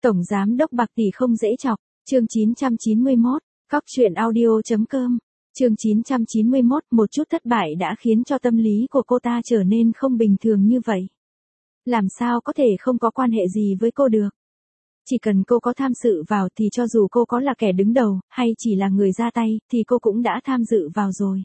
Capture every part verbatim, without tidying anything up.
Tổng giám đốc bạc tỷ không dễ chọc, chương chín trăm chín mươi mốt, cóc truyện audio chấm com, chương chín trăm chín mươi mốt, một chút thất bại đã khiến cho tâm lý của cô ta trở nên không bình thường như vậy. Làm sao có thể không có quan hệ gì với cô được? Chỉ cần cô có tham dự vào thì cho dù cô có là kẻ đứng đầu, hay chỉ là người ra tay, thì cô cũng đã tham dự vào rồi.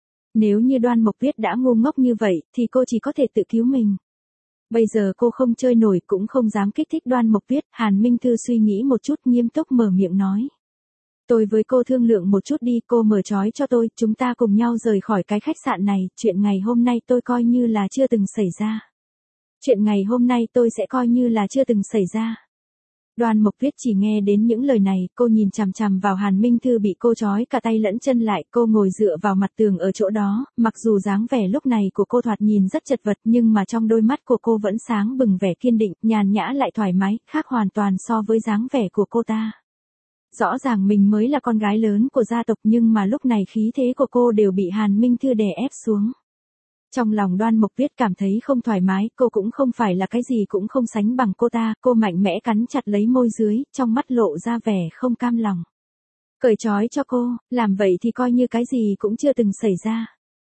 Nếu như Đoan Mộc Tuyết đã ngu ngốc như vậy, thì cô chỉ có thể tự cứu mình. Bây giờ cô không chơi nổi cũng không dám kích thích Đoan Mộc Tuyết, Hàn Minh Thư suy nghĩ một chút nghiêm túc mở miệng nói. Tôi với cô thương lượng một chút đi, cô mở trói cho tôi, chúng ta cùng nhau rời khỏi cái khách sạn này, chuyện ngày hôm nay tôi coi như là chưa từng xảy ra. Chuyện ngày hôm nay tôi sẽ coi như là chưa từng xảy ra. Đoan Mộc Tuyết chỉ nghe đến những lời này, cô nhìn chằm chằm vào Hàn Minh Thư bị cô trói cả tay lẫn chân lại, cô ngồi dựa vào mặt tường ở chỗ đó, mặc dù dáng vẻ lúc này của cô thoạt nhìn rất chật vật nhưng mà trong đôi mắt của cô vẫn sáng bừng vẻ kiên định, nhàn nhã lại thoải mái, khác hoàn toàn so với dáng vẻ của cô ta. Rõ ràng mình mới là con gái lớn của gia tộc nhưng mà lúc này khí thế của cô đều bị Hàn Minh Thư đè ép xuống. Trong lòng Đoan Mộc Tuyết cảm thấy không thoải mái, cô cũng không phải là cái gì cũng không sánh bằng cô ta, cô mạnh mẽ cắn chặt lấy môi dưới, trong mắt lộ ra vẻ không cam lòng. Cởi trói cho cô, làm vậy thì coi như cái gì cũng chưa từng xảy ra.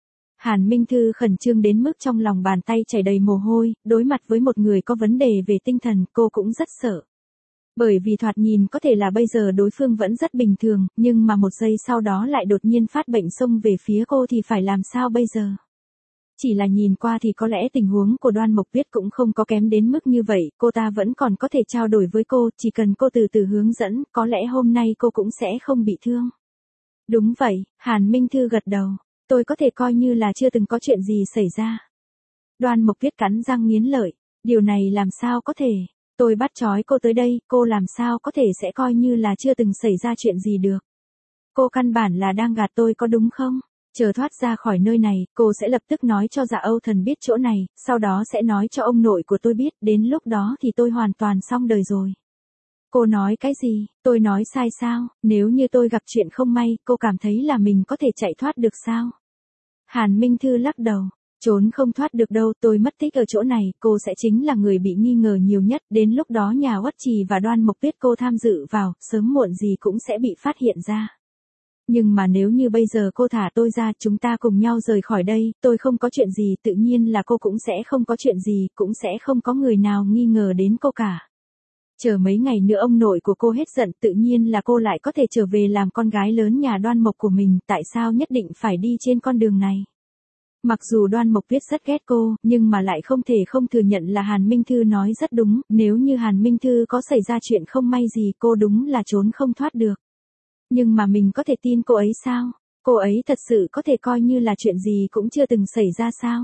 Hàn Minh Thư khẩn trương đến mức trong lòng bàn tay chảy đầy mồ hôi, đối mặt với một người có vấn đề về tinh thần, cô cũng rất sợ. Bởi vì thoạt nhìn có thể là bây giờ đối phương vẫn rất bình thường, nhưng mà một giây sau đó lại đột nhiên phát bệnh xông về phía cô thì phải làm sao bây giờ? Chỉ là nhìn qua thì có lẽ tình huống của Đoan Mộc Tuyết cũng không có kém đến mức như vậy, cô ta vẫn còn có thể trao đổi với cô, chỉ cần cô từ từ hướng dẫn, có lẽ hôm nay cô cũng sẽ không bị thương. Đúng vậy, Hàn Minh Thư gật đầu, tôi có thể coi như là chưa từng có chuyện gì xảy ra. Đoan Mộc Tuyết cắn răng nghiến lợi, điều này làm sao có thể, tôi bắt trói cô tới đây, cô làm sao có thể sẽ coi như là chưa từng xảy ra chuyện gì được. Cô căn bản là đang gạt tôi có đúng không? Chờ thoát ra khỏi nơi này, cô sẽ lập tức nói cho Dạ Âu Thần biết chỗ này, sau đó sẽ nói cho ông nội của tôi biết, đến lúc đó thì tôi hoàn toàn xong đời rồi. Cô nói cái gì, tôi nói sai sao, nếu như tôi gặp chuyện không may, cô cảm thấy là mình có thể chạy thoát được sao? Hàn Minh Thư lắc đầu, trốn không thoát được đâu, tôi mất tích ở chỗ này, cô sẽ chính là người bị nghi ngờ nhiều nhất, đến lúc đó nhà Uất Trì và Đoan Mộc Tuyết cô tham dự vào, sớm muộn gì cũng sẽ bị phát hiện ra. Nhưng mà nếu như bây giờ cô thả tôi ra, chúng ta cùng nhau rời khỏi đây, tôi không có chuyện gì, tự nhiên là cô cũng sẽ không có chuyện gì, cũng sẽ không có người nào nghi ngờ đến cô cả. Chờ mấy ngày nữa ông nội của cô hết giận, tự nhiên là cô lại có thể trở về làm con gái lớn nhà Đoan Mộc của mình, tại sao nhất định phải đi trên con đường này? Mặc dù Đoan Mộc Tuyết rất ghét cô, nhưng mà lại không thể không thừa nhận là Hàn Minh Thư nói rất đúng, nếu như Hàn Minh Thư có xảy ra chuyện không may gì cô đúng là trốn không thoát được. Nhưng mà mình có thể tin cô ấy sao? Cô ấy thật sự có thể coi như là chuyện gì cũng chưa từng xảy ra sao?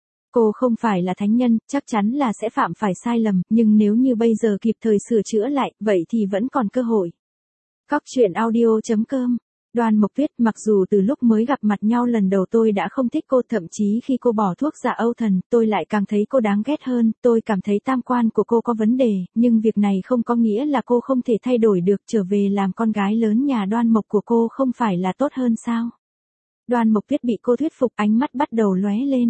Cô không phải là thánh nhân, chắc chắn là sẽ phạm phải sai lầm, nhưng nếu như bây giờ kịp thời sửa chữa lại, vậy thì vẫn còn cơ hội. Cóc truyện audio chấm com. Đoan Mộc Tuyết, mặc dù từ lúc mới gặp mặt nhau lần đầu tôi đã không thích cô, thậm chí khi cô bỏ thuốc Dạ Âu Thần, tôi lại càng thấy cô đáng ghét hơn, tôi cảm thấy tam quan của cô có vấn đề, nhưng việc này không có nghĩa là cô không thể thay đổi được, trở về làm con gái lớn nhà Đoan Mộc của cô không phải là tốt hơn sao? Đoan Mộc Tuyết bị cô thuyết phục, ánh mắt bắt đầu lóe lên.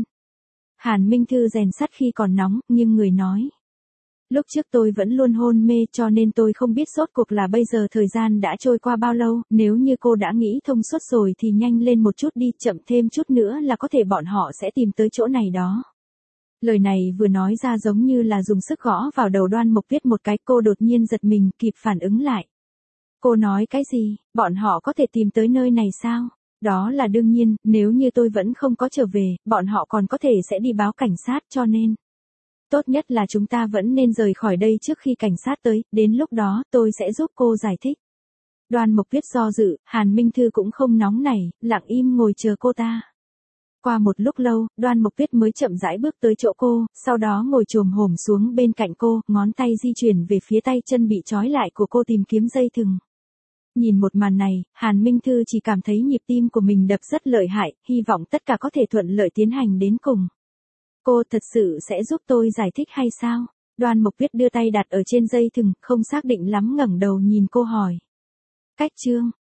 Hàn Minh Thư rèn sắt khi còn nóng, nhưng người nói. Lúc trước tôi vẫn luôn hôn mê cho nên tôi không biết rốt cuộc là bây giờ thời gian đã trôi qua bao lâu, nếu như cô đã nghĩ thông suốt rồi thì nhanh lên một chút đi, chậm thêm chút nữa là có thể bọn họ sẽ tìm tới chỗ này đó. Lời này vừa nói ra giống như là dùng sức gõ vào đầu Đoan Mộc Tuyết một cái, cô đột nhiên giật mình, kịp phản ứng lại. Cô nói cái gì, bọn họ có thể tìm tới nơi này sao? Đó là đương nhiên, nếu như tôi vẫn không có trở về, bọn họ còn có thể sẽ đi báo cảnh sát cho nên. Tốt nhất là chúng ta vẫn nên rời khỏi đây trước khi cảnh sát tới, đến lúc đó tôi sẽ giúp cô giải thích. Đoan Mộc Tuyết do dự, Hàn Minh Thư cũng không nóng nảy, lặng im ngồi chờ cô ta. Qua một lúc lâu, Đoan Mộc Tuyết mới chậm rãi bước tới chỗ cô, sau đó ngồi chồm hổm xuống bên cạnh cô, ngón tay di chuyển về phía tay chân bị trói lại của cô tìm kiếm dây thừng. Nhìn một màn này, Hàn Minh Thư chỉ cảm thấy nhịp tim của mình đập rất lợi hại, hy vọng tất cả có thể thuận lợi tiến hành đến cùng. Cô thật sự sẽ giúp tôi giải thích hay sao? Đoan Mộc Tuyết đưa tay đặt ở trên dây thừng, không xác định lắm ngẩng đầu nhìn cô hỏi. Cách chương,